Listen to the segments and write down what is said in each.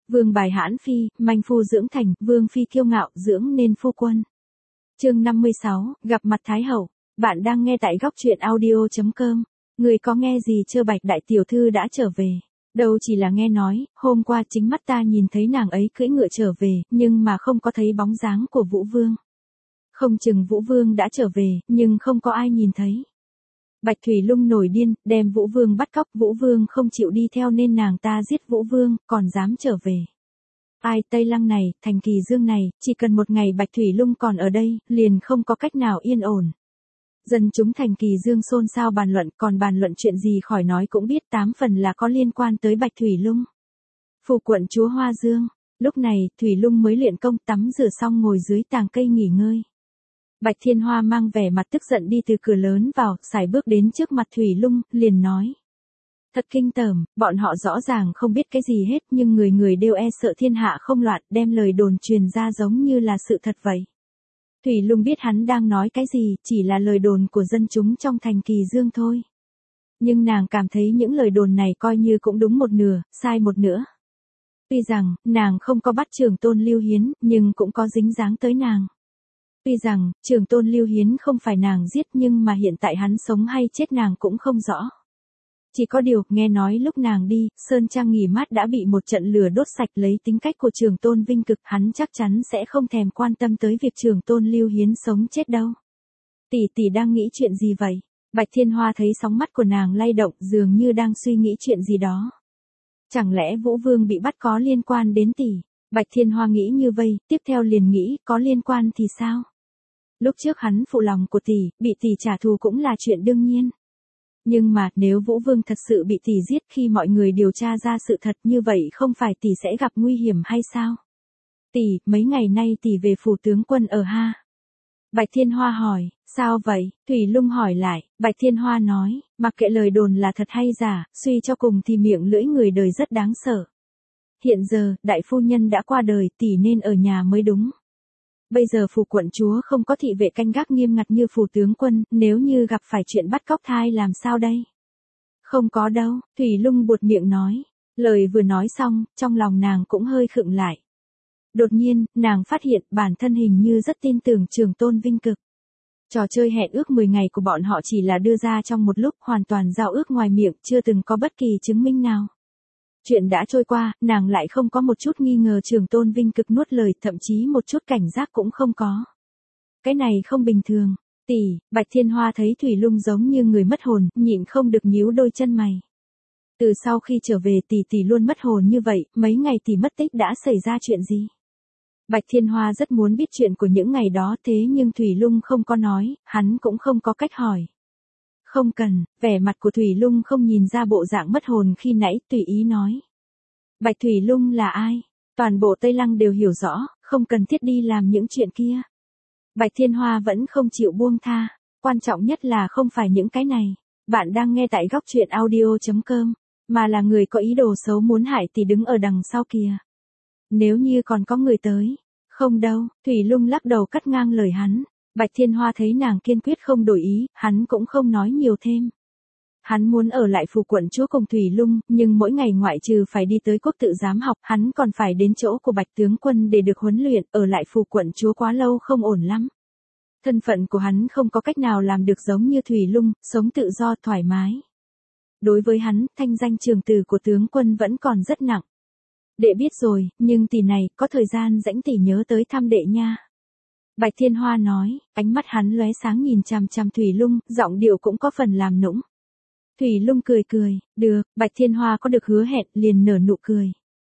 Vương bài hãn phi, manh phu dưỡng thành, vương phi kiêu ngạo, dưỡng nên phu quân. Chương 56, gặp mặt Thái hậu. Bạn đang nghe tại góc truyện audio.com. Người có nghe gì chưa, Bạch đại tiểu thư đã trở về. Đâu chỉ là nghe nói, hôm qua chính mắt ta nhìn thấy nàng ấy cưỡi ngựa trở về, nhưng mà không có thấy bóng dáng của Vũ Vương. Không chừng Vũ Vương đã trở về, nhưng không có ai nhìn thấy. Bạch Thủy Lung nổi điên, đem Vũ Vương bắt cóc, Vũ Vương không chịu đi theo nên nàng ta giết Vũ Vương, còn dám trở về. Ai, Tây Lăng này, thành Kỳ Dương này, chỉ cần một ngày Bạch Thủy Lung còn ở đây, liền không có cách nào yên ổn. Dân chúng thành Kỳ Dương xôn xao bàn luận, còn bàn luận chuyện gì khỏi nói cũng biết 8 phần là có liên quan tới Bạch Thủy Lung. Phủ quận chúa Hoa Dương, lúc này, Thủy Lung mới luyện công tắm rửa xong ngồi dưới tàng cây nghỉ ngơi. Bạch Thiên Hoa mang vẻ mặt tức giận đi từ cửa lớn vào, sải bước đến trước mặt Thủy Lung, liền nói. Thật kinh tởm, bọn họ rõ ràng không biết cái gì hết nhưng người người đều e sợ thiên hạ không loạn, đem lời đồn truyền ra giống như là sự thật vậy. Thủy Lung biết hắn đang nói cái gì, chỉ là lời đồn của dân chúng trong thành Kỳ Dương thôi. Nhưng nàng cảm thấy những lời đồn này coi như cũng đúng một nửa, sai một nửa. Tuy rằng, nàng không có bắt Trường Tôn Lưu Hiến, nhưng cũng có dính dáng tới nàng. Tuy rằng, Trường Tôn Lưu Hiến không phải nàng giết nhưng mà hiện tại hắn sống hay chết nàng cũng không rõ. Chỉ có điều, nghe nói lúc nàng đi, Sơn Trang nghỉ mát đã bị một trận lửa đốt sạch, lấy tính cách của Trường Tôn Vinh Cực, hắn chắc chắn sẽ không thèm quan tâm tới việc Trường Tôn Lưu Hiến sống chết đâu. Tỷ tỷ đang nghĩ chuyện gì vậy? Bạch Thiên Hoa thấy sóng mắt của nàng lay động, dường như đang suy nghĩ chuyện gì đó. Chẳng lẽ Vũ Vương bị bắt có liên quan đến tỷ? Bạch Thiên Hoa nghĩ như vậy, tiếp theo liền nghĩ, có liên quan thì sao? Lúc trước hắn phụ lòng của tỷ, bị tỷ trả thù cũng là chuyện đương nhiên. Nhưng mà, nếu Vũ Vương thật sự bị tỷ giết khi mọi người điều tra ra sự thật như vậy không phải tỷ sẽ gặp nguy hiểm hay sao? Tỷ, mấy ngày nay tỷ về phủ tướng quân ở ha? Bạch Thiên Hoa hỏi, sao vậy? Thủy Lung hỏi lại, Bạch Thiên Hoa nói, mặc kệ lời đồn là thật hay giả, suy cho cùng thì miệng lưỡi người đời rất đáng sợ. Hiện giờ, đại phu nhân đã qua đời, tỷ nên ở nhà mới đúng. Bây giờ phủ quận chúa không có thị vệ canh gác nghiêm ngặt như phủ tướng quân, nếu như gặp phải chuyện bắt cóc thai làm sao đây? Không có đâu, Thủy Lung buột miệng nói. Lời vừa nói xong, trong lòng nàng cũng hơi khựng lại. Đột nhiên, nàng phát hiện bản thân hình như rất tin tưởng Trường Tôn Vinh Cực. Trò chơi hẹn ước 10 ngày của bọn họ chỉ là đưa ra trong một lúc, hoàn toàn giao ước ngoài miệng, chưa từng có bất kỳ chứng minh nào. Chuyện đã trôi qua, nàng lại không có một chút nghi ngờ Trường Tôn Vinh Cực nuốt lời, thậm chí một chút cảnh giác cũng không có. Cái này không bình thường. Tỷ, Bạch Thiên Hoa thấy Thủy Lung giống như người mất hồn, nhịn không được nhíu đôi chân mày. Từ sau khi trở về tỷ luôn mất hồn như vậy, mấy ngày tỷ mất tích đã xảy ra chuyện gì? Bạch Thiên Hoa rất muốn biết chuyện của những ngày đó, thế nhưng Thủy Lung không có nói, hắn cũng không có cách hỏi. Không cần, vẻ mặt của Thủy Lung không nhìn ra bộ dạng mất hồn khi nãy, tùy ý nói. Bạch Thủy Lung là ai? Toàn bộ Tây Lăng đều hiểu rõ, không cần thiết đi làm những chuyện kia. Bạch Thiên Hoa vẫn không chịu buông tha, quan trọng nhất là không phải những cái này. Bạn đang nghe tại góc truyện audio.com, mà là người có ý đồ xấu muốn hại thì đứng ở đằng sau kìa. Nếu như còn có người tới. Không đâu, Thủy Lung lắc đầu cắt ngang lời hắn. Bạch Thiên Hoa thấy nàng kiên quyết không đổi ý, hắn cũng không nói nhiều thêm. Hắn muốn ở lại phủ quận chúa cùng Thủy Lung, nhưng mỗi ngày ngoại trừ phải đi tới quốc tự giám học, hắn còn phải đến chỗ của Bạch tướng quân để được huấn luyện, ở lại phủ quận chúa quá lâu không ổn lắm. Thân phận của hắn không có cách nào làm được giống như Thủy Lung, sống tự do thoải mái. Đối với hắn, thanh danh trường tử của tướng quân vẫn còn rất nặng. Đệ biết rồi, nhưng tỷ này, có thời gian rảnh tỷ nhớ tới thăm đệ nha. Bạch Thiên Hoa nói, ánh mắt hắn lóe sáng nhìn chằm chằm Thủy Lung, giọng điệu cũng có phần làm nũng. Thủy Lung cười cười, được, Bạch Thiên Hoa có được hứa hẹn, liền nở nụ cười.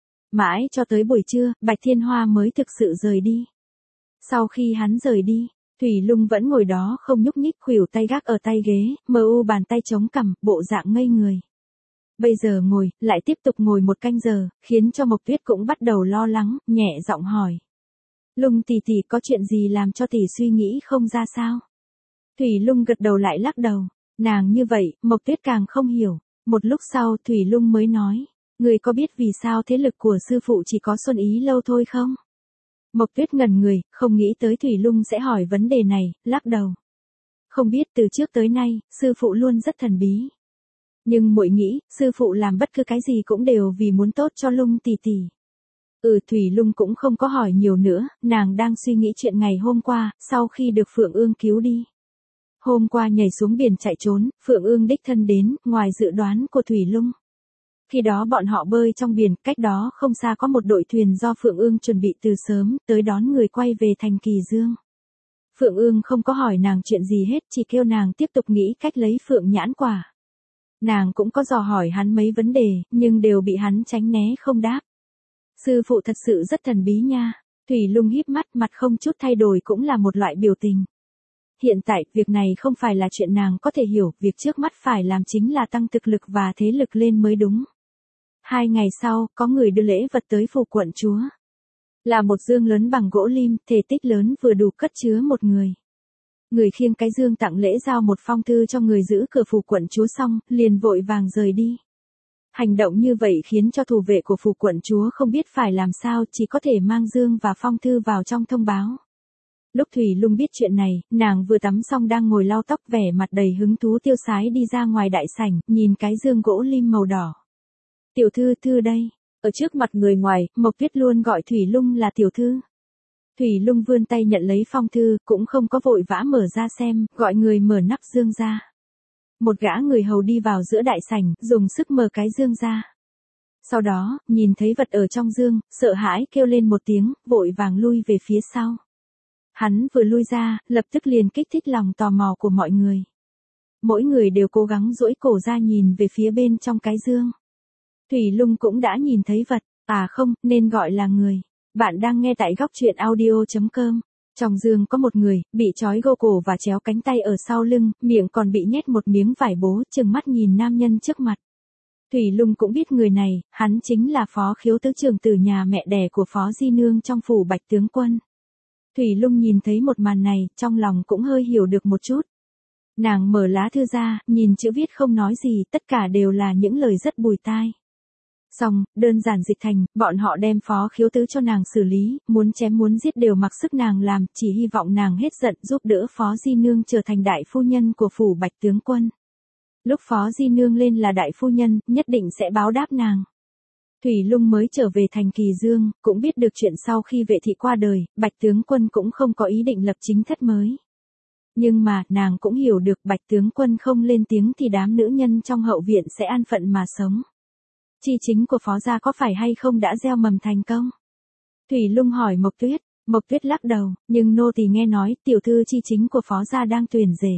Mãi cho tới buổi trưa, Bạch Thiên Hoa mới thực sự rời đi. Sau khi hắn rời đi, Thủy Lung vẫn ngồi đó không nhúc nhích, khuỷu tay gác ở tay ghế, mờ u bàn tay chống cằm, bộ dạng ngây người. Bây giờ ngồi, lại tiếp tục ngồi một canh giờ, khiến cho Mộc Tuyết cũng bắt đầu lo lắng, nhẹ giọng hỏi. Lung tỷ tỷ có chuyện gì làm cho tỷ suy nghĩ không ra sao? Thủy Lung gật đầu lại lắc đầu. Nàng như vậy, Mộc Tuyết càng không hiểu. Một lúc sau Thủy Lung mới nói. Người có biết vì sao thế lực của sư phụ chỉ có Xuân Ý lâu thôi không? Mộc Tuyết ngẩn người, không nghĩ tới Thủy Lung sẽ hỏi vấn đề này, lắc đầu. Không biết, từ trước tới nay, sư phụ luôn rất thần bí. Nhưng muội nghĩ, sư phụ làm bất cứ cái gì cũng đều vì muốn tốt cho Lung tỷ tỷ. Thủy Lung cũng không có hỏi nhiều nữa, nàng đang suy nghĩ chuyện ngày hôm qua, sau khi được Phượng Ương cứu đi. Hôm qua nhảy xuống biển chạy trốn, Phượng Ương đích thân đến, ngoài dự đoán của Thủy Lung. Khi đó bọn họ bơi trong biển, cách đó không xa có một đội thuyền do Phượng Ương chuẩn bị từ sớm, tới đón người quay về thành Kỳ Dương. Phượng Ương không có hỏi nàng chuyện gì hết, chỉ kêu nàng tiếp tục nghĩ cách lấy Phượng nhãn quả. Nàng cũng có dò hỏi hắn mấy vấn đề, nhưng đều bị hắn tránh né không đáp. Sư phụ thật sự rất thần bí nha. Thủy Lung híp mắt, mặt không chút thay đổi cũng là một loại biểu tình. Hiện tại, việc này không phải là chuyện nàng có thể hiểu, việc trước mắt phải làm chính là tăng thực lực và thế lực lên mới đúng. 2 ngày sau, có người đưa lễ vật tới phủ quận chúa. Là một dương lớn bằng gỗ lim, thể tích lớn vừa đủ cất chứa một người. Người khiêng cái dương tặng lễ giao một phong thư cho người giữ cửa phủ quận chúa xong, liền vội vàng rời đi. Hành động như vậy khiến cho thủ vệ của phủ quận chúa không biết phải làm sao, chỉ có thể mang dương và phong thư vào trong thông báo. Lúc Thủy Lung biết chuyện này, nàng vừa tắm xong đang ngồi lau tóc, vẻ mặt đầy hứng thú tiêu sái đi ra ngoài đại sảnh, nhìn cái dương gỗ lim màu đỏ. Tiểu thư, thư đây. Ở trước mặt người ngoài, Mộc Tuyết luôn gọi Thủy Lung là tiểu thư. Thủy Lung vươn tay nhận lấy phong thư, cũng không có vội vã mở ra xem, gọi người mở nắp dương ra. Một gã người hầu đi vào giữa đại sảnh, dùng sức mở cái dương ra. Sau đó, nhìn thấy vật ở trong dương, sợ hãi kêu lên một tiếng, vội vàng lui về phía sau. Hắn vừa lui ra, lập tức liền kích thích lòng tò mò của mọi người. Mỗi người đều cố gắng duỗi cổ ra nhìn về phía bên trong cái dương. Thủy Lung cũng đã nhìn thấy vật, không, nên gọi là người. Bạn đang nghe tại góc truyện audio.com. Trong dương có một người, bị trói gô cổ và chéo cánh tay ở sau lưng, miệng còn bị nhét một miếng vải bố, trừng mắt nhìn nam nhân trước mặt. Thủy Lung cũng biết người này, hắn chính là Phó Khiếu Tứ trưởng tử nhà mẹ đẻ của Phó Di Nương trong phủ Bạch tướng quân. Thủy Lung nhìn thấy một màn này, trong lòng cũng hơi hiểu được một chút. Nàng mở lá thư ra, nhìn chữ viết không nói gì, tất cả đều là những lời rất bùi tai. Xong, đơn giản dịch thành, bọn họ đem Phó Khiếu Tứ cho nàng xử lý, muốn chém muốn giết đều mặc sức nàng làm, chỉ hy vọng nàng hết giận giúp đỡ Phó Di Nương trở thành đại phu nhân của phủ Bạch tướng quân. Lúc Phó Di Nương lên là đại phu nhân, nhất định sẽ báo đáp nàng. Thủy Lung mới trở về thành Kỳ Dương, cũng biết được chuyện sau khi vệ thị qua đời, Bạch tướng quân cũng không có ý định lập chính thất mới. Nhưng mà, nàng cũng hiểu được Bạch tướng quân không lên tiếng thì đám nữ nhân trong hậu viện sẽ an phận mà sống. Chi chính của Phó gia có phải hay không đã gieo mầm thành công? Thủy Lung hỏi Mộc Tuyết. Mộc Tuyết lắc đầu, nhưng nô tỳ nghe nói tiểu thư chi chính của Phó gia đang tuyển rể.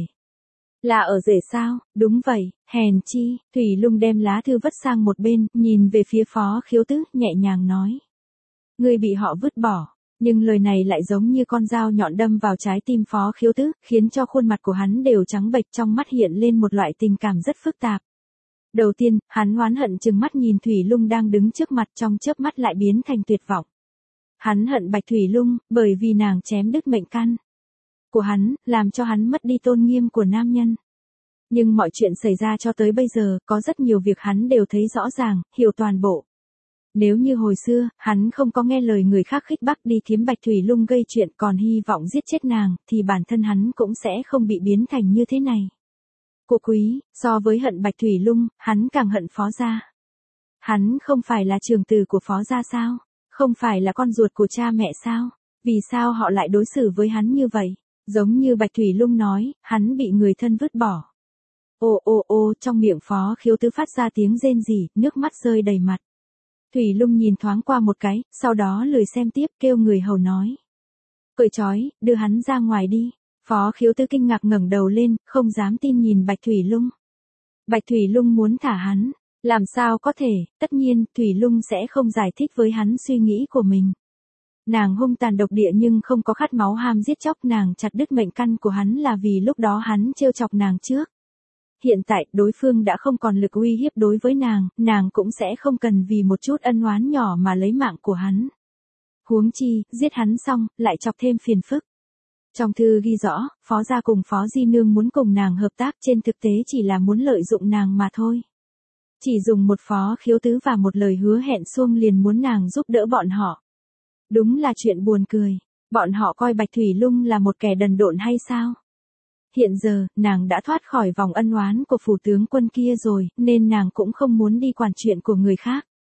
Là ở rể sao? Đúng vậy, hèn chi. Thủy Lung đem lá thư vứt sang một bên, nhìn về phía Phó Khiếu Tứ, nhẹ nhàng nói. Ngươi bị họ vứt bỏ. Nhưng lời này lại giống như con dao nhọn đâm vào trái tim Phó Khiếu Tứ, khiến cho khuôn mặt của hắn đều trắng bệch, trong mắt hiện lên một loại tình cảm rất phức tạp. Đầu tiên, hắn oán hận trừng mắt nhìn Thủy Lung đang đứng trước mặt, trong chớp mắt lại biến thành tuyệt vọng. Hắn hận Bạch Thủy Lung, bởi vì nàng chém đứt mệnh căn của hắn, làm cho hắn mất đi tôn nghiêm của nam nhân. Nhưng mọi chuyện xảy ra cho tới bây giờ, có rất nhiều việc hắn đều thấy rõ ràng, hiểu toàn bộ. Nếu như hồi xưa, hắn không có nghe lời người khác khích bác đi kiếm Bạch Thủy Lung gây chuyện còn hy vọng giết chết nàng, thì bản thân hắn cũng sẽ không bị biến thành như thế này. Cô quý, so với hận Bạch Thủy Lung, hắn càng hận Phó gia. Hắn không phải là trưởng tử của Phó gia sao? Không phải là con ruột của cha mẹ sao? Vì sao họ lại đối xử với hắn như vậy? Giống như Bạch Thủy Lung nói, hắn bị người thân vứt bỏ. Ô, trong miệng Phó Khiếu Tứ phát ra tiếng rên rỉ, nước mắt rơi đầy mặt. Thủy Lung nhìn thoáng qua một cái, sau đó lười xem tiếp, kêu người hầu nói. Cởi trói, đưa hắn ra ngoài đi. Phó Khiếu Tứ kinh ngạc ngẩng đầu lên, không dám tin nhìn Bạch Thủy Lung. Bạch Thủy Lung muốn thả hắn. Làm sao có thể, tất nhiên, Thủy Lung sẽ không giải thích với hắn suy nghĩ của mình. Nàng hung tàn độc địa nhưng không có khát máu ham giết chóc, nàng chặt đứt mệnh căn của hắn là vì lúc đó hắn trêu chọc nàng trước. Hiện tại, đối phương đã không còn lực uy hiếp đối với nàng cũng sẽ không cần vì một chút ân oán nhỏ mà lấy mạng của hắn. Huống chi, giết hắn xong, lại chọc thêm phiền phức. Trong thư ghi rõ, Phó gia cùng Phó Di Nương muốn cùng nàng hợp tác, trên thực tế chỉ là muốn lợi dụng nàng mà thôi. Chỉ dùng một Phó Khiếu Tứ và một lời hứa hẹn suông liền muốn nàng giúp đỡ bọn họ. Đúng là chuyện buồn cười. Bọn họ coi Bạch Thủy Lung là một kẻ đần độn hay sao? Hiện giờ, nàng đã thoát khỏi vòng ân oán của phủ tướng quân kia rồi, nên nàng cũng không muốn đi quản chuyện của người khác.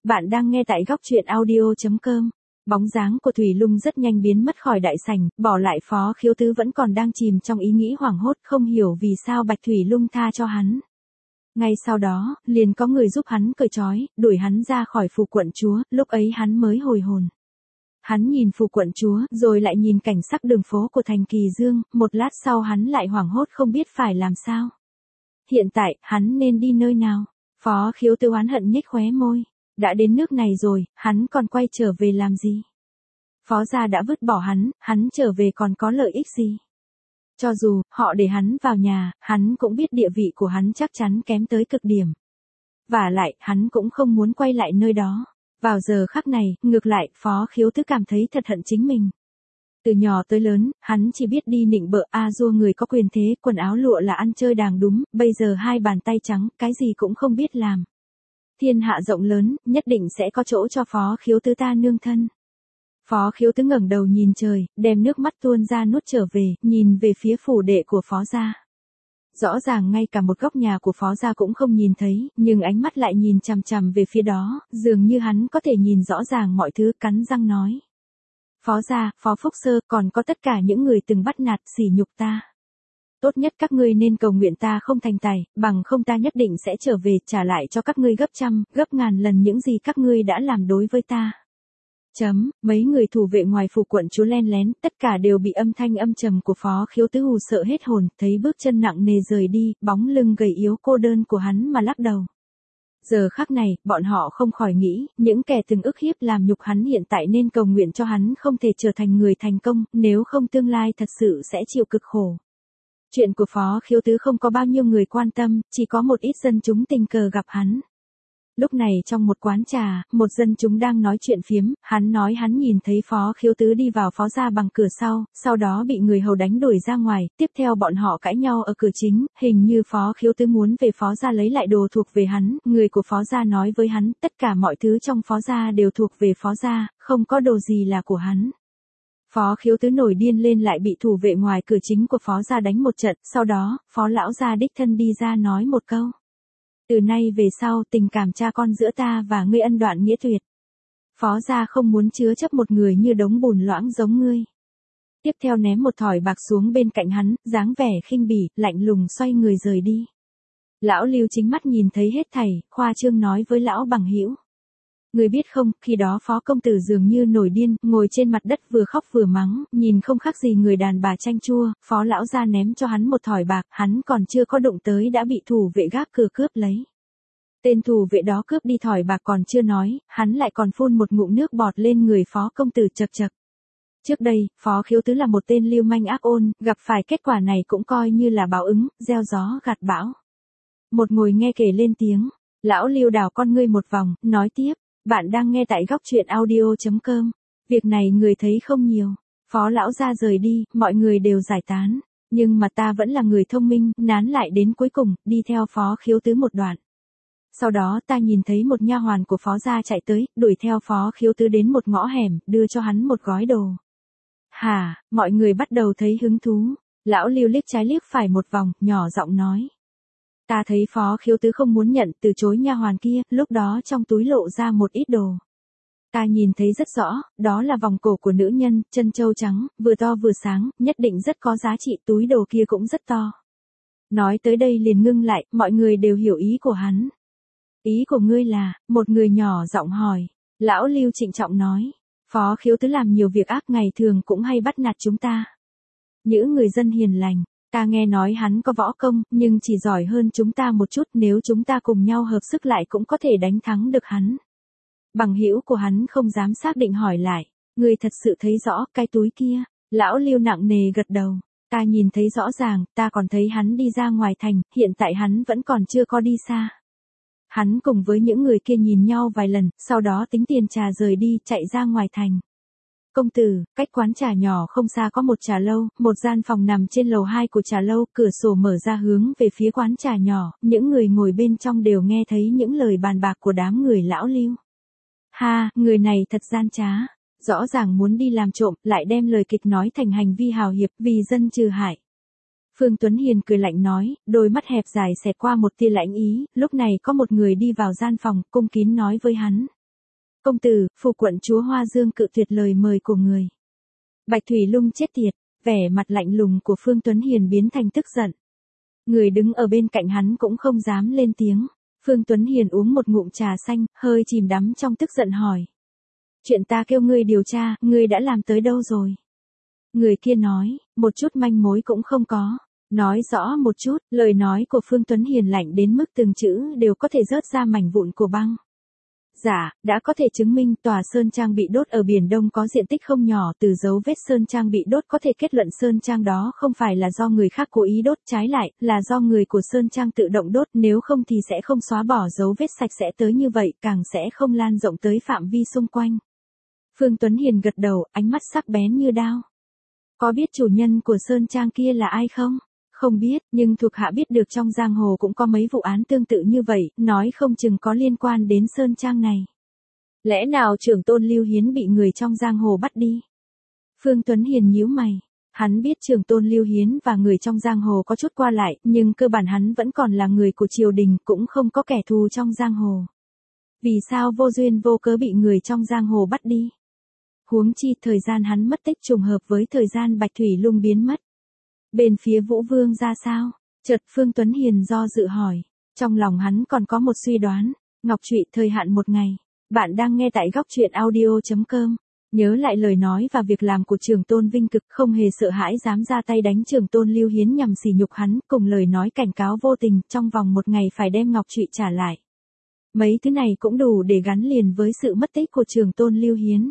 Bạn đang nghe tại góc truyện audio.com. Bóng dáng của Thủy Lung rất nhanh biến mất khỏi đại sảnh, bỏ lại Phó Khiếu Tứ vẫn còn đang chìm trong ý nghĩ hoảng hốt không hiểu vì sao Bạch Thủy Lung tha cho hắn. Ngay sau đó, liền có người giúp hắn cởi trói, đuổi hắn ra khỏi phủ quận chúa, lúc ấy hắn mới hồi hồn. Hắn nhìn phủ quận chúa, rồi lại nhìn cảnh sắc đường phố của thành Kỳ Dương, một lát sau hắn lại hoảng hốt không biết phải làm sao. Hiện tại, hắn nên đi nơi nào? Phó Khiếu Tứ oán hận nhếch khóe môi. Đã đến nước này rồi, hắn còn quay trở về làm gì? Phó gia đã vứt bỏ hắn trở về còn có lợi ích gì? Cho dù, họ để hắn vào nhà, hắn cũng biết địa vị của hắn chắc chắn kém tới cực điểm. Và lại, hắn cũng không muốn quay lại nơi đó. Vào giờ khắc này, ngược lại, Phó Khiếu Tứ cảm thấy thật hận chính mình. Từ nhỏ tới lớn, hắn chỉ biết đi nịnh bợ dua người có quyền thế, quần áo lụa là ăn chơi đàng đúng, bây giờ hai bàn tay trắng, cái gì cũng không biết làm. Thiên hạ rộng lớn, nhất định sẽ có chỗ cho Phó Khiếu Tứ ta nương thân. Phó Khiếu Tứ ngẩng đầu nhìn trời, đem nước mắt tuôn ra nuốt trở về, nhìn về phía phủ đệ của Phó gia. Rõ ràng ngay cả một góc nhà của Phó gia cũng không nhìn thấy, nhưng ánh mắt lại nhìn chằm chằm về phía đó, dường như hắn có thể nhìn rõ ràng mọi thứ, cắn răng nói. Phó gia, Phó Phúc Sơ, còn có tất cả những người từng bắt nạt sỉ nhục ta. Tốt nhất các ngươi nên cầu nguyện ta không thành tài, bằng không ta nhất định sẽ trở về trả lại cho các ngươi gấp trăm, gấp ngàn lần những gì các ngươi đã làm đối với ta. Mấy người thủ vệ ngoài phủ quận chúa len lén, tất cả đều bị âm thanh âm trầm của Phó Khiếu Tứ hù sợ hết hồn, thấy bước chân nặng nề rời đi, bóng lưng gầy yếu cô đơn của hắn mà lắc đầu. Giờ khắc này, bọn họ không khỏi nghĩ, những kẻ từng ức hiếp làm nhục hắn hiện tại nên cầu nguyện cho hắn không thể trở thành người thành công, nếu không tương lai thật sự sẽ chịu cực khổ. Chuyện của Phó Khiếu Tứ không có bao nhiêu người quan tâm, chỉ có một ít dân chúng tình cờ gặp hắn. Lúc này trong một quán trà, một dân chúng đang nói chuyện phiếm, hắn nói hắn nhìn thấy Phó Khiếu Tứ đi vào Phó gia bằng cửa sau đó bị người hầu đánh đuổi ra ngoài, tiếp theo bọn họ cãi nhau ở cửa chính, hình như Phó Khiếu Tứ muốn về Phó gia lấy lại đồ thuộc về hắn, người của Phó gia nói với hắn, tất cả mọi thứ trong Phó gia đều thuộc về Phó gia, không có đồ gì là của hắn. Phó Khiếu Tứ nổi điên lên lại bị thủ vệ ngoài cửa chính của Phó gia đánh một trận, sau đó, Phó lão gia đích thân đi ra nói một câu. Từ nay về sau tình cảm cha con giữa ta và ngươi ân đoạn nghĩa tuyệt. Phó gia không muốn chứa chấp một người như đống bùn loãng giống ngươi. Tiếp theo ném một thỏi bạc xuống bên cạnh hắn, dáng vẻ khinh bỉ, lạnh lùng xoay người rời đi. Lão Lưu chính mắt nhìn thấy hết thảy, khoa trương nói với lão bằng hữu. Người biết không, khi đó Phó công tử dường như nổi điên, ngồi trên mặt đất vừa khóc vừa mắng, nhìn không khác gì người đàn bà chanh chua, Phó lão gia ném cho hắn một thỏi bạc, hắn còn chưa có đụng tới đã bị thủ vệ gác cửa cướp lấy. Tên thủ vệ đó cướp đi thỏi bạc còn chưa nói, hắn lại còn phun một ngụm nước bọt lên người Phó công tử chậc chậc. Trước đây, Phó Khiếu Tứ là một tên lưu manh ác ôn, gặp phải kết quả này cũng coi như là báo ứng, gieo gió gặt bão. Một ngồi nghe kể lên tiếng, lão Lưu đảo con ngươi một vòng, nói tiếp. Bạn đang nghe tại góc truyện audio.com. Việc này người thấy không nhiều. Phó lão gia rời đi, mọi người đều giải tán. Nhưng mà ta vẫn là người thông minh, nán lại đến cuối cùng, đi theo Phó Khiếu Tứ một đoạn. Sau đó ta nhìn thấy một nha hoàn của Phó gia chạy tới, đuổi theo Phó Khiếu Tứ đến một ngõ hẻm, đưa cho hắn một gói đồ. Hả, mọi người bắt đầu thấy hứng thú. Lão Lưu liếc trái liếc phải một vòng, nhỏ giọng nói. Ta thấy Phó Khiếu Tứ không muốn nhận, từ chối nha hoàn kia, lúc đó trong túi lộ ra một ít đồ. Ta nhìn thấy rất rõ, đó là vòng cổ của nữ nhân, chân châu trắng, vừa to vừa sáng, nhất định rất có giá trị, túi đồ kia cũng rất to. Nói tới đây liền ngưng lại, mọi người đều hiểu ý của hắn. Ý của ngươi là, một người nhỏ giọng hỏi. Lão Lưu trịnh trọng nói, Phó Khiếu Tứ làm nhiều việc ác ngày thường cũng hay bắt nạt chúng ta. Những người dân hiền lành. Ta nghe nói hắn có võ công, nhưng chỉ giỏi hơn chúng ta một chút, nếu chúng ta cùng nhau hợp sức lại cũng có thể đánh thắng được hắn. Bằng hữu của hắn không dám xác định hỏi lại, ngươi thật sự thấy rõ cái túi kia? Lão Lưu nặng nề gật đầu, ta nhìn thấy rõ ràng, ta còn thấy hắn đi ra ngoài thành, hiện tại hắn vẫn còn chưa có đi xa. Hắn cùng với những người kia nhìn nhau vài lần, sau đó tính tiền trà rời đi, chạy ra ngoài thành. Công tử, cách quán trà nhỏ không xa có một trà lâu, một gian phòng nằm trên lầu 2 của trà lâu, cửa sổ mở ra hướng về phía quán trà nhỏ, những người ngồi bên trong đều nghe thấy những lời bàn bạc của đám người lão Lưu. Ha, người này thật gian trá, rõ ràng muốn đi làm trộm, lại đem lời kịch nói thành hành vi hào hiệp, vì dân trừ hại. Phương Tuấn Hiền cười lạnh nói, đôi mắt hẹp dài xẹt qua một tia lãnh ý, lúc này có một người đi vào gian phòng, cung kín nói với hắn. Công tử, phủ quận chúa Hoa Dương cự tuyệt lời mời của người. Bạch Thủy Lung chết tiệt, vẻ mặt lạnh lùng của Phương Tuấn Hiền biến thành tức giận. Người đứng ở bên cạnh hắn cũng không dám lên tiếng. Phương Tuấn Hiền uống một ngụm trà xanh, hơi chìm đắm trong tức giận hỏi. Chuyện ta kêu ngươi điều tra, ngươi đã làm tới đâu rồi? Người kia nói, một chút manh mối cũng không có. Nói rõ một chút, lời nói của Phương Tuấn Hiền lạnh đến mức từng chữ đều có thể rớt ra mảnh vụn của băng. Dạ, đã có thể chứng minh tòa sơn trang bị đốt ở Biển Đông có diện tích không nhỏ, từ dấu vết sơn trang bị đốt có thể kết luận sơn trang đó không phải là do người khác cố ý đốt, trái lại, là do người của sơn trang tự động đốt, nếu không thì sẽ không xóa bỏ dấu vết sạch sẽ tới như vậy, càng sẽ không lan rộng tới phạm vi xung quanh. Phương Tuấn Hiền gật đầu, ánh mắt sắc bén như đao. Có biết chủ nhân của sơn trang kia là ai không? Không biết, nhưng thuộc hạ biết được trong giang hồ cũng có mấy vụ án tương tự như vậy, nói không chừng có liên quan đến sơn trang này. Lẽ nào trưởng tôn Lưu Hiến bị người trong giang hồ bắt đi? Phương Tuấn Hiền nhíu mày. Hắn biết trưởng tôn Lưu Hiến và người trong giang hồ có chút qua lại, nhưng cơ bản hắn vẫn còn là người của triều đình, cũng không có kẻ thù trong giang hồ. Vì sao vô duyên vô cớ bị người trong giang hồ bắt đi? Huống chi thời gian hắn mất tích trùng hợp với thời gian Bạch Thủy Lung biến mất. Bên phía Vũ Vương ra sao? Chợt Phương Tuấn Hiền do dự hỏi. Trong lòng hắn còn có một suy đoán. Ngọc trụy thời hạn một ngày. Bạn đang nghe tại góc truyện audio.com. Nhớ lại lời nói và việc làm của trưởng tôn Vinh Cực, không hề sợ hãi dám ra tay đánh trưởng tôn Lưu Hiến nhằm sỉ nhục hắn, cùng lời nói cảnh cáo vô tình, trong vòng một ngày phải đem Ngọc trụy trả lại. Mấy thứ này cũng đủ để gắn liền với sự mất tích của trưởng tôn Lưu Hiến.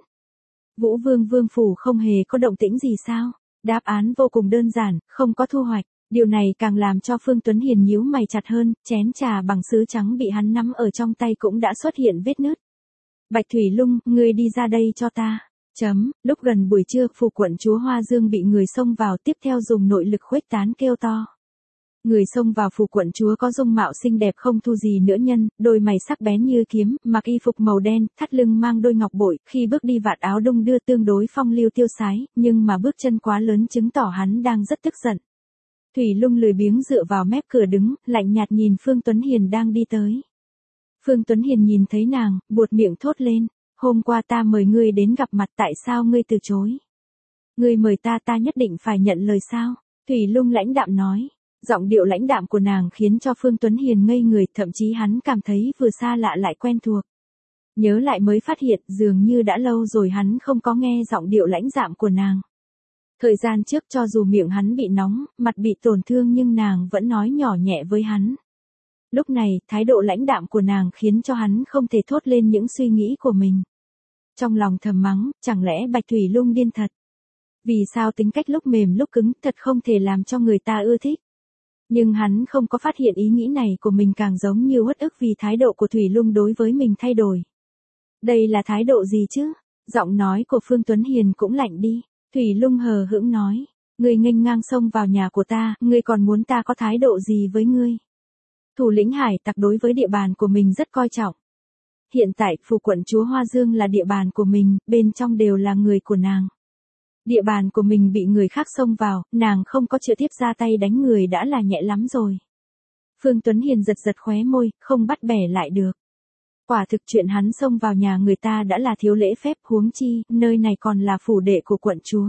Vũ Vương vương phủ không hề có động tĩnh gì sao? Đáp án vô cùng đơn giản, không có thu hoạch. Điều này càng làm cho Phương Tuấn Hiền nhíu mày chặt hơn, chén trà bằng sứ trắng bị hắn nắm ở trong tay cũng đã xuất hiện vết nứt. Bạch Thủy Lung, ngươi đi ra đây cho ta. Lúc gần buổi trưa, phủ quận chúa Hoa Dương bị người xông vào, tiếp theo dùng nội lực khuếch tán kêu to. Người xông vào phủ quận chúa có dung mạo xinh đẹp không thu gì nữa nhân, đôi mày sắc bén như kiếm, mặc y phục màu đen, thắt lưng mang đôi ngọc bội, khi bước đi vạt áo đung đưa tương đối phong lưu tiêu sái, nhưng mà bước chân quá lớn chứng tỏ hắn đang rất tức giận. Thủy Lung lười biếng dựa vào mép cửa đứng, lạnh nhạt nhìn Phương Tuấn Hiền đang đi tới. Phương Tuấn Hiền nhìn thấy nàng, buột miệng thốt lên, hôm qua ta mời ngươi đến gặp mặt, tại sao ngươi từ chối? Ngươi mời ta, ta nhất định phải nhận lời sao? Thủy Lung lãnh đạm nói. Giọng điệu lãnh đạm của nàng khiến cho Phương Tuấn Hiền ngây người, thậm chí hắn cảm thấy vừa xa lạ lại quen thuộc. Nhớ lại mới phát hiện dường như đã lâu rồi hắn không có nghe giọng điệu lãnh đạm của nàng. Thời gian trước cho dù miệng hắn bị nóng, mặt bị tổn thương nhưng nàng vẫn nói nhỏ nhẹ với hắn. Lúc này, thái độ lãnh đạm của nàng khiến cho hắn không thể thốt lên những suy nghĩ của mình. Trong lòng thầm mắng, chẳng lẽ Bạch Thủy Lung điên thật? Vì sao tính cách lúc mềm lúc cứng thật không thể làm cho người ta ưa thích? Nhưng hắn không có phát hiện ý nghĩ này của mình càng giống như uất ức vì thái độ của Thủy Lung đối với mình thay đổi. Đây là thái độ gì chứ? Giọng nói của Phương Tuấn Hiền cũng lạnh đi. Thủy Lung hờ hững nói. Ngươi nghênh ngang xông vào nhà của ta, ngươi còn muốn ta có thái độ gì với ngươi? Thủ lĩnh hải tặc đối với địa bàn của mình rất coi trọng. Hiện tại, phủ quận chúa Hoa Dương là địa bàn của mình, bên trong đều là người của nàng. Địa bàn của mình bị người khác xông vào, nàng không có trực tiếp ra tay đánh người đã là nhẹ lắm rồi. Phương Tuấn Hiền giật giật khóe môi, không bắt bẻ lại được. Quả thực chuyện hắn xông vào nhà người ta đã là thiếu lễ phép, huống chi, nơi này còn là phủ đệ của quận chúa.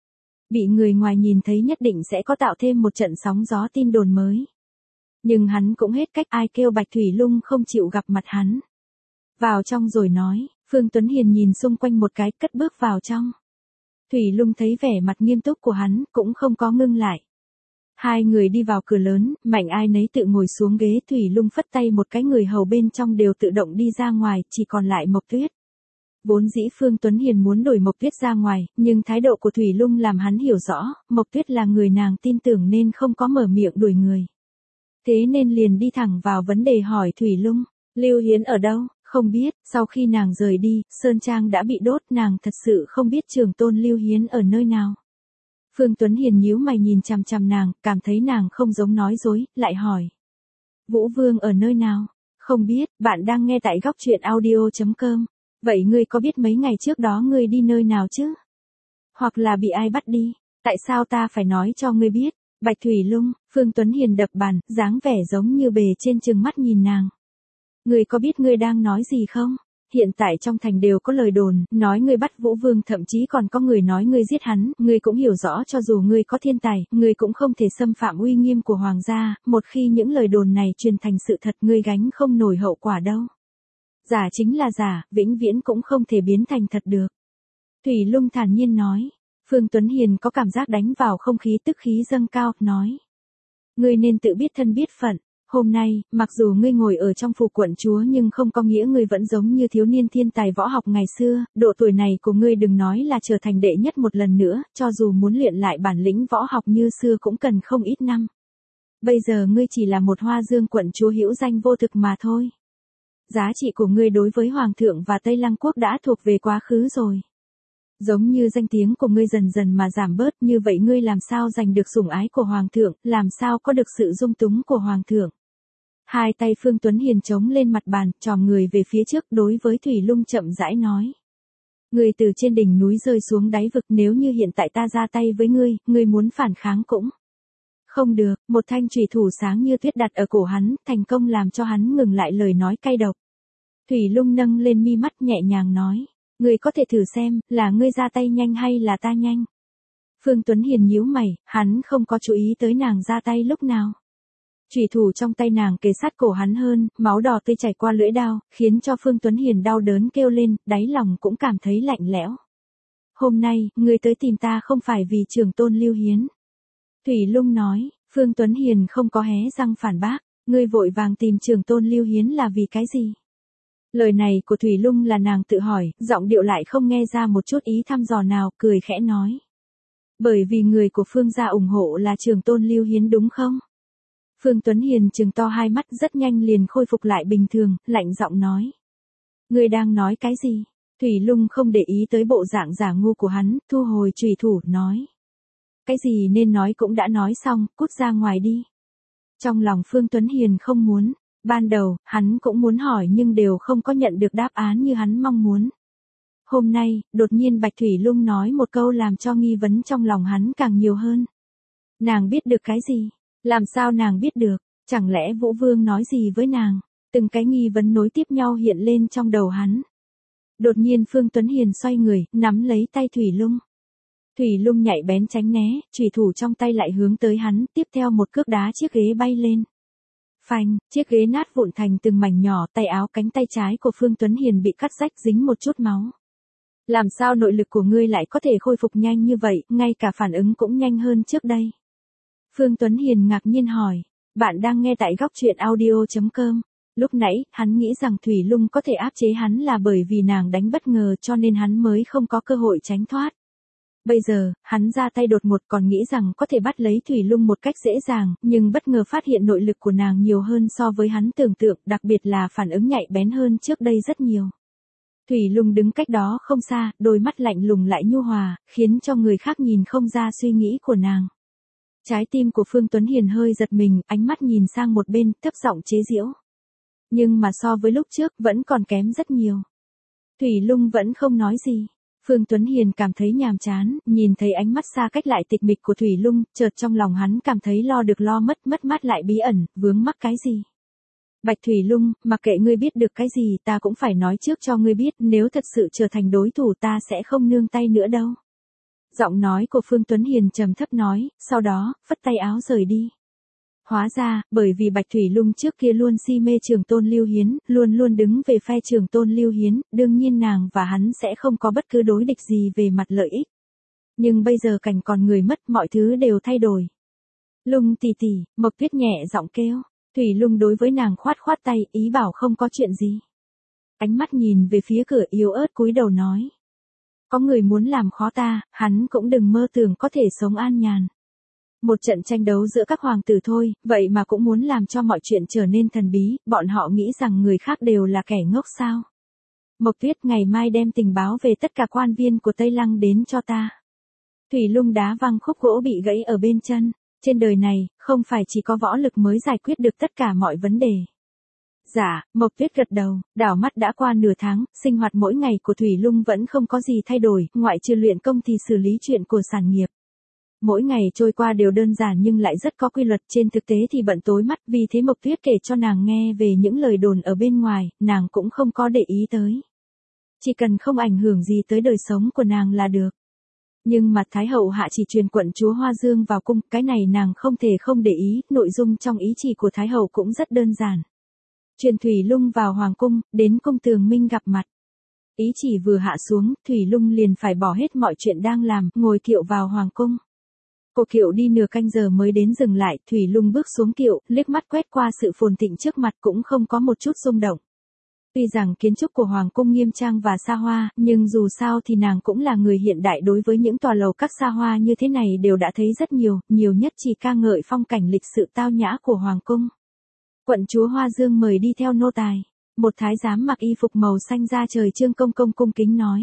Bị người ngoài nhìn thấy nhất định sẽ có tạo thêm một trận sóng gió tin đồn mới. Nhưng hắn cũng hết cách, ai kêu Bạch Thủy Lung không chịu gặp mặt hắn. Vào trong rồi nói, Phương Tuấn Hiền nhìn xung quanh một cái, cất bước vào trong. Thủy Lung thấy vẻ mặt nghiêm túc của hắn, cũng không có ngưng lại. Hai người đi vào cửa lớn, mạnh ai nấy tự ngồi xuống ghế, Thủy Lung phất tay một cái, người hầu bên trong đều tự động đi ra ngoài, chỉ còn lại Mộc Tuyết. Vốn dĩ Phương Tuấn Hiền muốn đuổi Mộc Tuyết ra ngoài, nhưng thái độ của Thủy Lung làm hắn hiểu rõ, Mộc Tuyết là người nàng tin tưởng nên không có mở miệng đuổi người. Thế nên liền đi thẳng vào vấn đề hỏi Thủy Lung, Lưu Hiến ở đâu? Không biết, sau khi nàng rời đi, Sơn Trang đã bị đốt, nàng thật sự không biết trưởng tôn Lưu Hiến ở nơi nào. Phương Tuấn Hiền nhíu mày nhìn chằm chằm nàng, cảm thấy nàng không giống nói dối, lại hỏi. Vũ Vương ở nơi nào? Không biết, bạn đang nghe tại góc truyện audio.com. Vậy ngươi có biết mấy ngày trước đó ngươi đi nơi nào chứ? Hoặc là bị ai bắt đi? Tại sao ta phải nói cho ngươi biết? Bạch Thủy Lung, Phương Tuấn Hiền đập bàn, dáng vẻ giống như bề trên trừng mắt nhìn nàng. Ngươi có biết ngươi đang nói gì không? hiện tại trong thành đều có lời đồn, nói ngươi bắt Vũ Vương, thậm chí còn có người nói ngươi giết hắn, ngươi cũng hiểu rõ cho dù ngươi có thiên tài, ngươi cũng không thể xâm phạm uy nghiêm của hoàng gia, một khi những lời đồn này truyền thành sự thật ngươi gánh không nổi hậu quả đâu. Giả chính là giả, vĩnh viễn cũng không thể biến thành thật được. Thủy Lung thản nhiên nói. Phương Tuấn Hiền có cảm giác đánh vào không khí, tức khí dâng cao, nói. Ngươi nên tự biết thân biết phận. Hôm nay, mặc dù ngươi ngồi ở trong phủ quận chúa nhưng không có nghĩa ngươi vẫn giống như thiếu niên thiên tài võ học ngày xưa, độ tuổi này của ngươi đừng nói là trở thành đệ nhất một lần nữa, cho dù muốn luyện lại bản lĩnh võ học như xưa cũng cần không ít năm. Bây giờ ngươi chỉ là một Hoa Dương quận chúa hữu danh vô thực mà thôi. Giá trị của ngươi đối với Hoàng thượng và Tây Lăng quốc đã thuộc về quá khứ rồi. Giống như danh tiếng của ngươi dần dần mà giảm bớt, như vậy ngươi làm sao giành được sủng ái của Hoàng thượng, làm sao có được sự dung túng của Hoàng thượng. Hai tay Phương Tuấn Hiền chống lên mặt bàn, chòm người về phía trước, đối với Thủy Lung chậm rãi nói. Ngươi từ trên đỉnh núi rơi xuống đáy vực, nếu như hiện tại ta ra tay với ngươi muốn phản kháng cũng không được. Một thanh chùy thủ sáng như tuyết đặt ở cổ hắn, thành công làm cho hắn ngừng lại lời nói cay độc. Thủy Lung nâng lên mi mắt nhẹ nhàng nói. Ngươi có thể thử xem, là ngươi ra tay nhanh hay là ta nhanh. Phương Tuấn Hiền nhíu mày, hắn không có chú ý tới nàng ra tay lúc nào. Chùy thủ trong tay nàng kề sát cổ hắn hơn, máu đỏ tươi chảy qua lưỡi đao, khiến cho Phương Tuấn Hiền đau đớn kêu lên, đáy lòng cũng cảm thấy lạnh lẽo. Hôm nay, ngươi tới tìm ta không phải vì Trường Tôn Lưu Hiến. Thủy Lung nói. Phương Tuấn Hiền không có hé răng phản bác, ngươi vội vàng tìm Trường Tôn Lưu Hiến là vì cái gì? Lời này của Thủy Lung là nàng tự hỏi, giọng điệu lại không nghe ra một chút ý thăm dò nào, cười khẽ nói. Bởi vì người của Phương gia ủng hộ là Trường Tôn Lưu Hiến đúng không? Phương Tuấn Hiền trừng to hai mắt, rất nhanh liền khôi phục lại bình thường, lạnh giọng nói. Ngươi đang nói cái gì? Thủy Lung không để ý tới bộ dạng giả ngu của hắn, thu hồi chùy thủ, nói. Cái gì nên nói cũng đã nói xong, cút ra ngoài đi. Trong lòng Phương Tuấn Hiền không muốn. Ban đầu, hắn cũng muốn hỏi nhưng đều không có nhận được đáp án như hắn mong muốn. Hôm nay, đột nhiên Bạch Thủy Lung nói một câu làm cho nghi vấn trong lòng hắn càng nhiều hơn. Nàng biết được cái gì? Làm sao nàng biết được? Chẳng lẽ Vũ Vương nói gì với nàng? Từng cái nghi vấn nối tiếp nhau hiện lên trong đầu hắn. Đột nhiên Phương Tuấn Hiền xoay người, nắm lấy tay Thủy Lung. Thủy Lung nhạy bén tránh né, chùy thủ trong tay lại hướng tới hắn, tiếp theo một cước đá chiếc ghế bay lên. Phanh, chiếc ghế nát vụn thành từng mảnh nhỏ, tay áo cánh tay trái của Phương Tuấn Hiền bị cắt rách dính một chút máu. Làm sao nội lực của ngươi lại có thể khôi phục nhanh như vậy, ngay cả phản ứng cũng nhanh hơn trước đây? Phương Tuấn Hiền ngạc nhiên hỏi, bạn đang nghe tại góc truyện audio.com. Lúc nãy, hắn nghĩ rằng Thủy Lung có thể áp chế hắn là bởi vì nàng đánh bất ngờ cho nên hắn mới không có cơ hội tránh thoát. Bây giờ, hắn ra tay đột ngột còn nghĩ rằng có thể bắt lấy Thủy Lung một cách dễ dàng, nhưng bất ngờ phát hiện nội lực của nàng nhiều hơn so với hắn tưởng tượng, đặc biệt là phản ứng nhạy bén hơn trước đây rất nhiều. Thủy Lung đứng cách đó không xa, đôi mắt lạnh lùng lại nhu hòa, khiến cho người khác nhìn không ra suy nghĩ của nàng. Trái tim của Phương Tuấn Hiền hơi giật mình, ánh mắt nhìn sang một bên, thấp giọng chế giễu. Nhưng mà so với lúc trước, vẫn còn kém rất nhiều. Thủy Lung vẫn không nói gì. Phương Tuấn Hiền cảm thấy nhàm chán, nhìn thấy ánh mắt xa cách lại tịch mịch của Thủy Lung, chợt trong lòng hắn cảm thấy lo được lo mất, mất mát lại bí ẩn, vướng mắc cái gì. Bạch Thủy Lung, mặc kệ ngươi biết được cái gì ta cũng phải nói trước cho ngươi biết, nếu thật sự trở thành đối thủ ta sẽ không nương tay nữa đâu. Giọng nói của Phương Tuấn Hiền trầm thấp nói, sau đó, phất tay áo rời đi. Hóa ra, bởi vì Bạch Thủy Lung trước kia luôn si mê Trường Tôn Lưu Hiến, luôn luôn đứng về phe Trường Tôn Lưu Hiến, đương nhiên nàng và hắn sẽ không có bất cứ đối địch gì về mặt lợi ích. Nhưng bây giờ cảnh còn người mất, mọi thứ đều thay đổi. Lung tỷ tỷ, Mộc Tuyết nhẹ giọng kêu. Thủy Lung đối với nàng khoát khoát tay, ý bảo không có chuyện gì. Ánh mắt nhìn về phía cửa yếu ớt cúi đầu nói. Có người muốn làm khó ta, hắn cũng đừng mơ tưởng có thể sống an nhàn. Một trận tranh đấu giữa các hoàng tử thôi, vậy mà cũng muốn làm cho mọi chuyện trở nên thần bí, bọn họ nghĩ rằng người khác đều là kẻ ngốc sao. Mộc Tuyết ngày mai đem tình báo về tất cả quan viên của Tây Lăng đến cho ta. Thủy Lung đá văng khúc gỗ bị gãy ở bên chân. Trên đời này, không phải chỉ có võ lực mới giải quyết được tất cả mọi vấn đề. Dạ, Mộc Tuyết gật đầu, đảo mắt đã qua nửa tháng, sinh hoạt mỗi ngày của Thủy Lung vẫn không có gì thay đổi, ngoại trừ luyện công thì xử lý chuyện của sản nghiệp. Mỗi ngày trôi qua đều đơn giản nhưng lại rất có quy luật, trên thực tế thì bận tối mắt, vì thế Mộc Tuyết kể cho nàng nghe về những lời đồn ở bên ngoài, nàng cũng không có để ý tới. chỉ cần không ảnh hưởng gì tới đời sống của nàng là được. Nhưng mà Thái hậu hạ chỉ truyền quận chúa Hoa Dương vào cung, cái này nàng không thể không để ý, nội dung trong ý chỉ của Thái hậu cũng rất đơn giản. Truyền Thủy Lung vào hoàng cung, đến cung Tường Minh gặp mặt. Ý chỉ vừa hạ xuống, Thủy Lung liền phải bỏ hết mọi chuyện đang làm, ngồi kiệu vào hoàng cung. Cô kiệu đi nửa canh giờ mới đến dừng lại, Thủy Lung bước xuống kiệu, liếc mắt quét qua sự phồn thịnh trước mặt cũng không có một chút rung động. Tuy rằng kiến trúc của hoàng cung nghiêm trang và xa hoa, nhưng dù sao thì nàng cũng là người hiện đại, đối với những tòa lầu các xa hoa như thế này đều đã thấy rất nhiều, nhiều nhất chỉ ca ngợi phong cảnh lịch sự tao nhã của hoàng cung. Quận chúa Hoa Dương mời đi theo nô tài. Một thái giám mặc y phục màu xanh da trời Trương Công Công cung kính nói.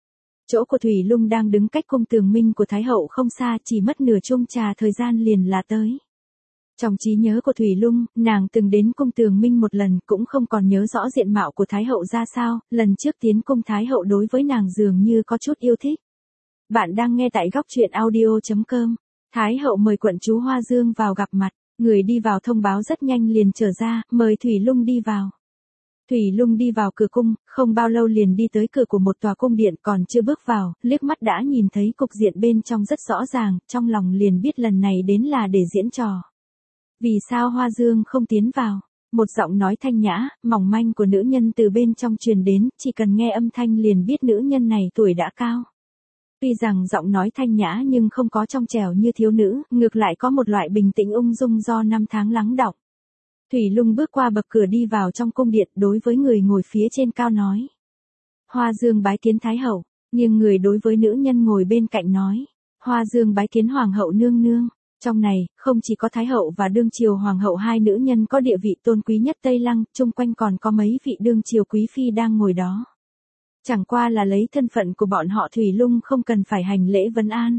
Chỗ của Thủy Lung đang đứng cách cung Tường Minh của Thái hậu không xa, chỉ mất nửa chung trà thời gian liền là tới. Trong trí nhớ của Thủy Lung, nàng từng đến cung Tường Minh một lần, cũng không còn nhớ rõ diện mạo của Thái hậu ra sao, lần trước tiến cung Thái hậu đối với nàng dường như có chút yêu thích. Bạn đang nghe tại góc truyện audio.com. Thái hậu mời quận chúa Hoa Dương vào gặp mặt, người đi vào thông báo rất nhanh liền trở ra, mời Thủy Lung đi vào. Thủy Lung đi vào cửa cung, không bao lâu liền đi tới cửa của một tòa cung điện, còn chưa bước vào, liếc mắt đã nhìn thấy cục diện bên trong rất rõ ràng, trong lòng liền biết lần này đến là để diễn trò. Vì sao Hoa Dương không tiến vào? Một giọng nói thanh nhã, mỏng manh của nữ nhân từ bên trong truyền đến, chỉ cần nghe âm thanh liền biết nữ nhân này tuổi đã cao. Tuy rằng giọng nói thanh nhã nhưng không có trong trẻo như thiếu nữ, ngược lại có một loại bình tĩnh ung dung do năm tháng lắng đọng. Thủy Lung bước qua bậc cửa đi vào trong cung điện, đối với người ngồi phía trên cao nói. Hoa Dương bái kiến Thái hậu, nhưng người đối với nữ nhân ngồi bên cạnh nói. Hoa Dương bái kiến Hoàng hậu nương nương. Trong này, không chỉ có Thái hậu và đương triều Hoàng hậu hai nữ nhân có địa vị tôn quý nhất Tây Lăng, chung quanh còn có mấy vị đương triều quý phi đang ngồi đó. Chẳng qua là lấy thân phận của bọn họ, Thủy Lung không cần phải hành lễ vân an.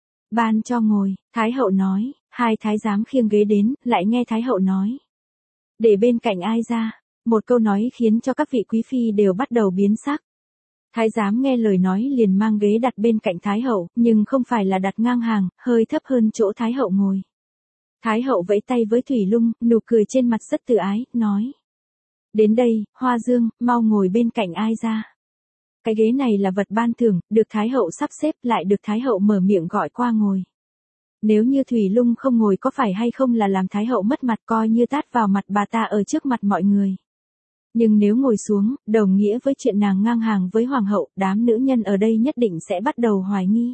Ban cho ngồi, Thái hậu nói, hai thái giám khiêng ghế đến, lại nghe Thái hậu nói. Để bên cạnh ai ra, một câu nói khiến cho các vị quý phi đều bắt đầu biến sắc. Thái giám nghe lời nói liền mang ghế đặt bên cạnh Thái hậu, nhưng không phải là đặt ngang hàng, hơi thấp hơn chỗ Thái hậu ngồi. Thái hậu vẫy tay với Thủy Lung, nụ cười trên mặt rất tự ái, nói. Đến đây, Hoa Dương, mau ngồi bên cạnh ai ra. Cái ghế này là vật ban thưởng, được Thái hậu sắp xếp, lại được Thái hậu mở miệng gọi qua ngồi. Nếu như Thủy Lung không ngồi có phải hay không là làm Thái hậu mất mặt, coi như tát vào mặt bà ta ở trước mặt mọi người. Nhưng nếu ngồi xuống, đồng nghĩa với chuyện nàng ngang hàng với Hoàng hậu, đám nữ nhân ở đây nhất định sẽ bắt đầu hoài nghi.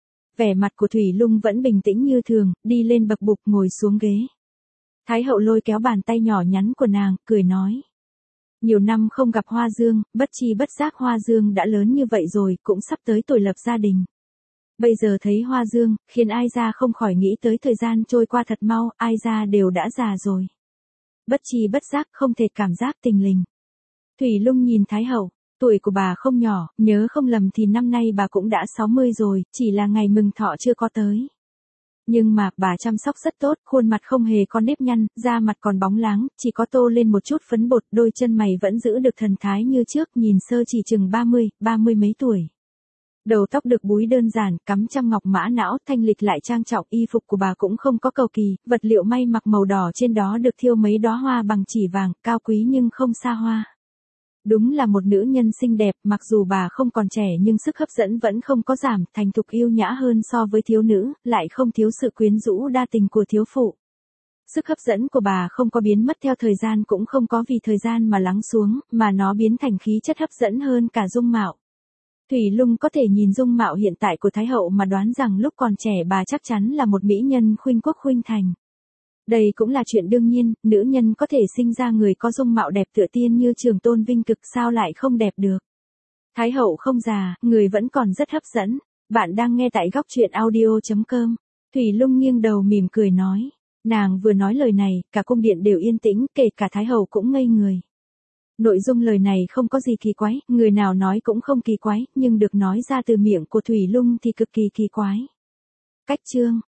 Vẻ mặt của Thủy Lung vẫn bình tĩnh như thường, đi lên bậc bục ngồi xuống ghế. Thái hậu lôi kéo bàn tay nhỏ nhắn của nàng, cười nói. Nhiều năm không gặp Hoa Dương, bất chi bất giác Hoa Dương đã lớn như vậy rồi, cũng sắp tới tuổi lập gia đình. Bây giờ thấy Hoa Dương, khiến ai ra không khỏi nghĩ tới thời gian trôi qua thật mau, ai ra đều đã già rồi. Bất chi bất giác không thể cảm giác tình lình. Thủy Lung nhìn Thái hậu, tuổi của bà không nhỏ, nhớ không lầm thì năm nay bà cũng đã 60 rồi, chỉ là ngày mừng thọ chưa có tới. Nhưng mà bà chăm sóc rất tốt, khuôn mặt không hề có nếp nhăn, da mặt còn bóng láng, chỉ có tô lên một chút phấn bột, đôi chân mày vẫn giữ được thần thái như trước, nhìn sơ chỉ chừng 30 mấy tuổi. Đầu tóc được búi đơn giản, cắm trăm ngọc mã não, thanh lịch lại trang trọng, y phục của bà cũng không có cầu kỳ, vật liệu may mặc màu đỏ trên đó được thêu mấy đóa hoa bằng chỉ vàng, cao quý nhưng không xa hoa. Đúng là một nữ nhân xinh đẹp, mặc dù bà không còn trẻ nhưng sức hấp dẫn vẫn không có giảm, thành thục yêu nhã hơn so với thiếu nữ, lại không thiếu sự quyến rũ đa tình của thiếu phụ. Sức hấp dẫn của bà không có biến mất theo thời gian, cũng không có vì thời gian mà lắng xuống, mà nó biến thành khí chất hấp dẫn hơn cả dung mạo. Thủy Lung có thể nhìn dung mạo hiện tại của Thái hậu mà đoán rằng lúc còn trẻ bà chắc chắn là một mỹ nhân khuynh quốc khuynh thành. Đây cũng là chuyện đương nhiên, nữ nhân có thể sinh ra người có dung mạo đẹp tựa tiên như Trường Tôn Vinh Cực, sao lại không đẹp được. Thái hậu không già, người vẫn còn rất hấp dẫn. Bạn đang nghe tại góc truyện audio.com. Thủy Lung nghiêng đầu mỉm cười nói. Nàng vừa nói lời này, cả cung điện đều yên tĩnh, kể cả Thái hậu cũng ngây người. Nội dung lời này không có gì kỳ quái, người nào nói cũng không kỳ quái, nhưng được nói ra từ miệng của Thủy Lung thì cực kỳ kỳ quái. Cách chương,